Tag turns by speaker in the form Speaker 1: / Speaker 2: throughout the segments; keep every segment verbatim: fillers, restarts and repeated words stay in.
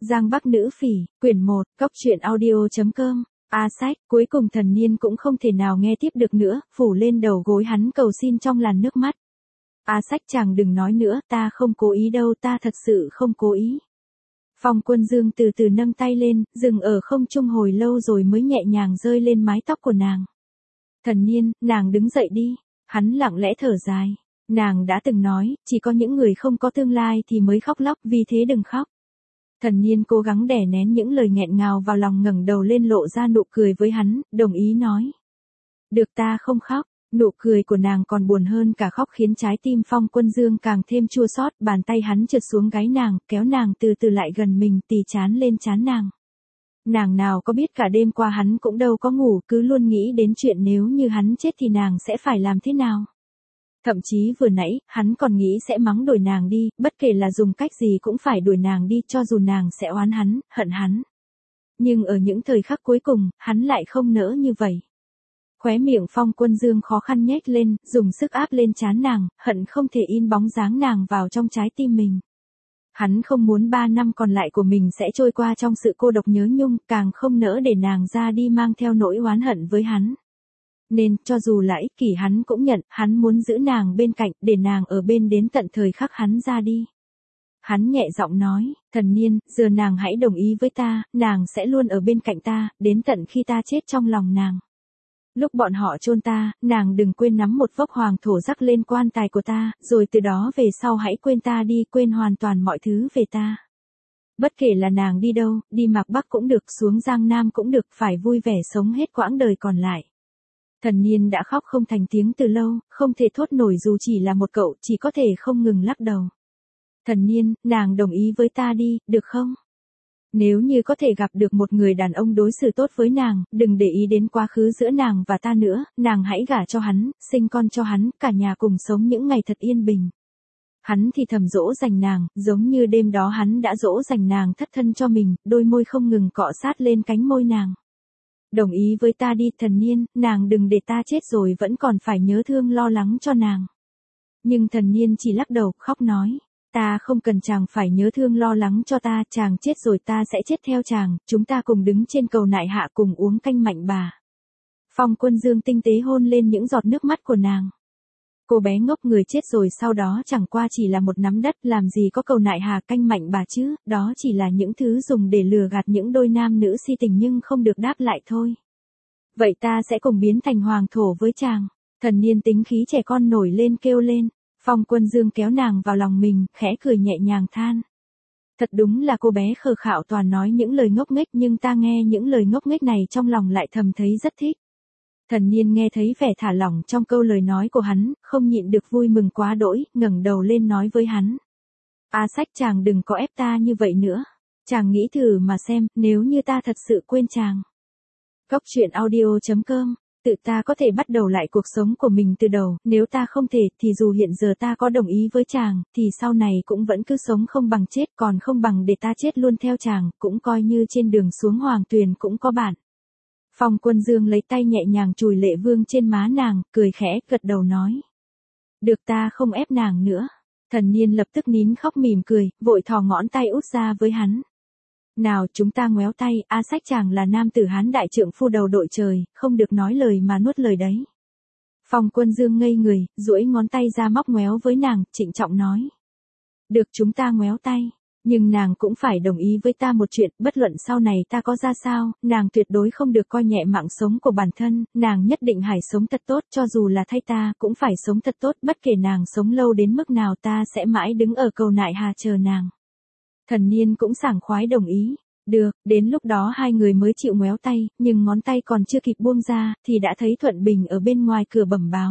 Speaker 1: Giang Bắc Nữ Phỉ, quyển một, Cóc Truyện Audio chấm com. A Sách, cuối cùng Thần Niên cũng không thể nào nghe tiếp được nữa, phủ lên đầu gối hắn cầu xin trong làn nước mắt. A Sách chàng đừng nói nữa, ta không cố ý đâu, ta thật sự không cố ý. Phong Quân Dương từ từ nâng tay lên, dừng ở không trung hồi lâu rồi mới nhẹ nhàng rơi lên mái tóc của nàng. Thần Niên, nàng đứng dậy đi. Hắn lặng lẽ thở dài. Nàng đã từng nói, chỉ có những người không có tương lai thì mới khóc lóc, vì thế đừng khóc. Thần Niên cố gắng đè nén những lời nghẹn ngào vào lòng, ngẩng đầu lên lộ ra nụ cười với hắn, đồng ý nói. Được, ta không khóc. Nụ cười của nàng còn buồn hơn cả khóc khiến trái tim Phong Quân Dương càng thêm chua xót. Bàn tay hắn trượt xuống gáy nàng, kéo nàng từ từ lại gần mình, tì trán lên trán nàng. Nàng nào có biết cả đêm qua hắn cũng đâu có ngủ, cứ luôn nghĩ đến chuyện nếu như hắn chết thì nàng sẽ phải làm thế nào. Thậm chí vừa nãy, hắn còn nghĩ sẽ mắng đuổi nàng đi, bất kể là dùng cách gì cũng phải đuổi nàng đi, cho dù nàng sẽ oán hắn, hận hắn. Nhưng ở những thời khắc cuối cùng, hắn lại không nỡ như vậy. Khóe miệng Phong Quân Dương khó khăn nhếch lên, dùng sức áp lên trán nàng, hận không thể in bóng dáng nàng vào trong trái tim mình. Hắn không muốn ba năm còn lại của mình sẽ trôi qua trong sự cô độc nhớ nhung, càng không nỡ để nàng ra đi mang theo nỗi oán hận với hắn. Nên, cho dù là ích kỷ hắn cũng nhận, hắn muốn giữ nàng bên cạnh, để nàng ở bên đến tận thời khắc hắn ra đi. Hắn nhẹ giọng nói, Thần Niên, giờ nàng hãy đồng ý với ta, nàng sẽ luôn ở bên cạnh ta, đến tận khi ta chết trong lòng nàng. Lúc bọn họ chôn ta, nàng đừng quên nắm một vốc hoàng thổ rắc lên quan tài của ta, rồi từ đó về sau hãy quên ta đi, quên hoàn toàn mọi thứ về ta. Bất kể là nàng đi đâu, đi Mạc Bắc cũng được, xuống Giang Nam cũng được, phải vui vẻ sống hết quãng đời còn lại. Thần Niên đã khóc không thành tiếng từ lâu, không thể thốt nổi dù chỉ là một cậu, chỉ có thể không ngừng lắc đầu. Thần Niên, nàng đồng ý với ta đi, được không? Nếu như có thể gặp được một người đàn ông đối xử tốt với nàng, đừng để ý đến quá khứ giữa nàng và ta nữa, nàng hãy gả cho hắn, sinh con cho hắn, cả nhà cùng sống những ngày thật yên bình. Hắn thì thầm dỗ dành nàng, giống như đêm đó hắn đã dỗ dành nàng thất thân cho mình, đôi môi không ngừng cọ sát lên cánh môi nàng. Đồng ý với ta đi, Thần Niên, nàng đừng để ta chết rồi vẫn còn phải nhớ thương lo lắng cho nàng. Nhưng Thần Niên chỉ lắc đầu, khóc nói. Ta không cần chàng phải nhớ thương lo lắng cho ta, chàng chết rồi ta sẽ chết theo chàng, chúng ta cùng đứng trên cầu nại hạ cùng uống canh mạnh bà. Phong Quân Dương tinh tế hôn lên những giọt nước mắt của nàng. Cô bé ngốc, người chết rồi sau đó chẳng qua chỉ là một nắm đất, làm gì có cầu nại hà canh mạnh bà chứ, đó chỉ là những thứ dùng để lừa gạt những đôi nam nữ si tình nhưng không được đáp lại thôi. Vậy ta sẽ cùng biến thành hoàng thổ với chàng. Thần Niên tính khí trẻ con nổi lên kêu lên. Phong Quân Dương kéo nàng vào lòng mình, khẽ cười nhẹ nhàng than. Thật đúng là cô bé khờ khạo toàn nói những lời ngốc nghếch, nhưng ta nghe những lời ngốc nghếch này trong lòng lại thầm thấy rất thích. Thần Niên nghe thấy vẻ thả lỏng trong câu lời nói của hắn, không nhịn được vui mừng quá đỗi, ngẩng đầu lên nói với hắn. A Sách, chàng đừng có ép ta như vậy nữa. Chàng nghĩ thử mà xem, nếu như ta thật sự quên chàng. Cóc Truyện Audio chấm com. Tự ta có thể bắt đầu lại cuộc sống của mình từ đầu, nếu ta không thể, thì dù hiện giờ ta có đồng ý với chàng, thì sau này cũng vẫn cứ sống không bằng chết, còn không bằng để ta chết luôn theo chàng, cũng coi như trên đường xuống hoàng tuyền cũng có bạn. Phong Quân Dương lấy tay nhẹ nhàng chùi lệ vương trên má nàng, cười khẽ, gật đầu nói. Được, ta không ép nàng nữa. Thần Niên lập tức nín khóc mỉm cười, vội thò ngón tay út ra với hắn. Nào, chúng ta ngoéo tay, A Sách, chàng là nam tử Hán đại trượng phu đầu đội trời, không được nói lời mà nuốt lời đấy. Phong Quân Dương ngây người, duỗi ngón tay ra móc ngoéo với nàng, trịnh trọng nói. Được, chúng ta ngoéo tay, nhưng nàng cũng phải đồng ý với ta một chuyện, bất luận sau này ta có ra sao, nàng tuyệt đối không được coi nhẹ mạng sống của bản thân, nàng nhất định phải sống thật tốt, cho dù là thay ta cũng phải sống thật tốt, bất kể nàng sống lâu đến mức nào ta sẽ mãi đứng ở cầu nại hà chờ nàng. Thần Niên cũng sảng khoái đồng ý. Được, đến lúc đó hai người mới chịu ngoéo tay, nhưng ngón tay còn chưa kịp buông ra, thì đã thấy Thuận Bình ở bên ngoài cửa bẩm báo.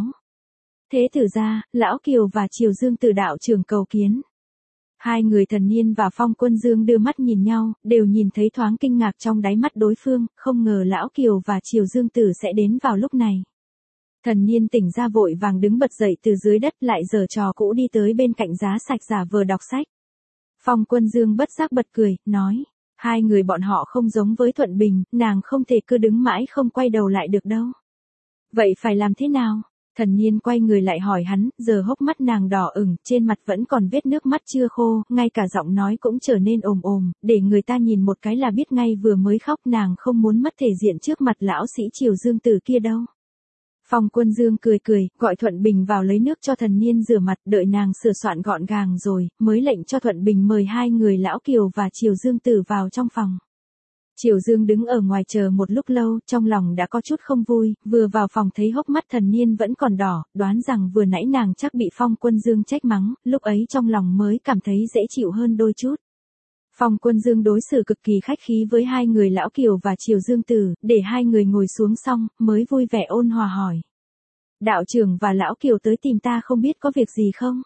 Speaker 1: Thế tử ra, Lão Kiều và Triều Dương Tử đạo trưởng cầu kiến. Hai người Thần Niên và Phong Quân Dương đưa mắt nhìn nhau, đều nhìn thấy thoáng kinh ngạc trong đáy mắt đối phương, không ngờ Lão Kiều và Triều Dương Tử sẽ đến vào lúc này. Thần Niên tỉnh ra vội vàng đứng bật dậy từ dưới đất, lại giở trò cũ đi tới bên cạnh giá sạch giả vờ đọc sách. Phong Quân Dương bất giác bật cười, nói, hai người bọn họ không giống với Thuận Bình, nàng không thể cứ đứng mãi không quay đầu lại được đâu. Vậy phải làm thế nào? Thần Niên quay người lại hỏi hắn, giờ hốc mắt nàng đỏ ửng, trên mặt vẫn còn vết nước mắt chưa khô, ngay cả giọng nói cũng trở nên ồm ồm, để người ta nhìn một cái là biết ngay vừa mới khóc, nàng không muốn mất thể diện trước mặt lão sĩ Triều Dương Tử kia đâu. Phong Quân Dương cười cười, gọi Thuận Bình vào lấy nước cho Thần Niên rửa mặt, đợi nàng sửa soạn gọn gàng rồi, mới lệnh cho Thuận Bình mời hai người Lão Kiều và Triều Dương Tử vào trong phòng. Triều Dương đứng ở ngoài chờ một lúc lâu, trong lòng đã có chút không vui, vừa vào phòng thấy hốc mắt Thần Niên vẫn còn đỏ, đoán rằng vừa nãy nàng chắc bị Phong Quân Dương trách mắng, lúc ấy trong lòng mới cảm thấy dễ chịu hơn đôi chút. Phong Quân Dương đối xử cực kỳ khách khí với hai người Lão Kiều và Triều Dương Tử, để hai người ngồi xuống xong, mới vui vẻ ôn hòa hỏi. Đạo trưởng và Lão Kiều tới tìm ta không biết có việc gì không?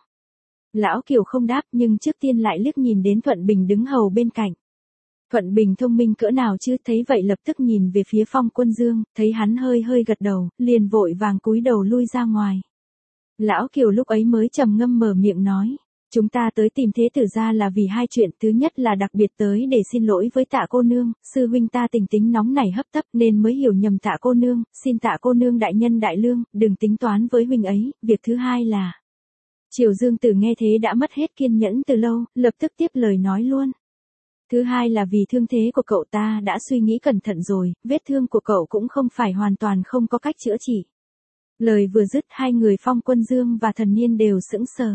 Speaker 1: Lão Kiều không đáp nhưng trước tiên lại liếc nhìn đến Thuận Bình đứng hầu bên cạnh. Thuận Bình thông minh cỡ nào chứ, thấy vậy lập tức nhìn về phía Phong Quân Dương, thấy hắn hơi hơi gật đầu, liền vội vàng cúi đầu lui ra ngoài. Lão Kiều lúc ấy mới trầm ngâm mở miệng nói. Chúng ta tới tìm Thế Tử gia là vì hai chuyện, thứ nhất là đặc biệt tới để xin lỗi với Tạ cô nương, sư huynh ta tình tính nóng nảy hấp tấp nên mới hiểu nhầm Tạ cô nương, xin Tạ cô nương đại nhân đại lương, đừng tính toán với huynh ấy, việc thứ hai là... Triều Dương Tử nghe thế đã mất hết kiên nhẫn từ lâu, lập tức tiếp lời nói luôn. Thứ hai là vì thương thế của cậu ta đã suy nghĩ cẩn thận rồi, vết thương của cậu cũng không phải hoàn toàn không có cách chữa trị. Lời vừa dứt hai người Phong Quân Dương và Thần Niên đều sững sờ.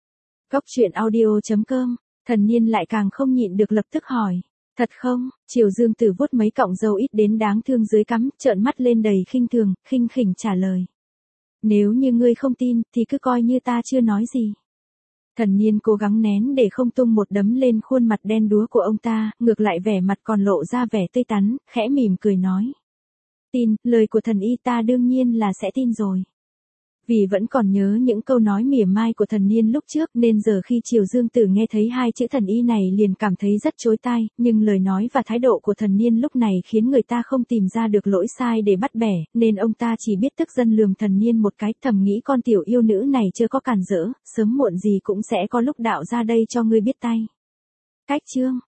Speaker 1: Cốc truyện audio chấm com, Thần Niên lại càng không nhịn được lập tức hỏi. Thật không? Triều Dương Tử vuốt mấy cọng râu ít đến đáng thương dưới cằm, trợn mắt lên đầy khinh thường, khinh khỉnh trả lời. Nếu như ngươi không tin, thì cứ coi như ta chưa nói gì. Thần Niên cố gắng nén để không tung một đấm lên khuôn mặt đen đúa của ông ta, ngược lại vẻ mặt còn lộ ra vẻ tươi tắn, khẽ mỉm cười nói. Tin, lời của thần y ta đương nhiên là sẽ tin rồi. Vì vẫn còn nhớ những câu nói mỉa mai của Thần Niên lúc trước nên giờ khi Triều Dương Tử nghe thấy hai chữ thần y này liền cảm thấy rất chối tai, nhưng lời nói và thái độ của Thần Niên lúc này khiến người ta không tìm ra được lỗi sai để bắt bẻ, nên ông ta chỉ biết tức giận lườm Thần Niên một cái, thầm nghĩ con tiểu yêu nữ này chưa có cản rỡ, sớm muộn gì cũng sẽ có lúc đạo ra đây cho ngươi biết tay. Cách chương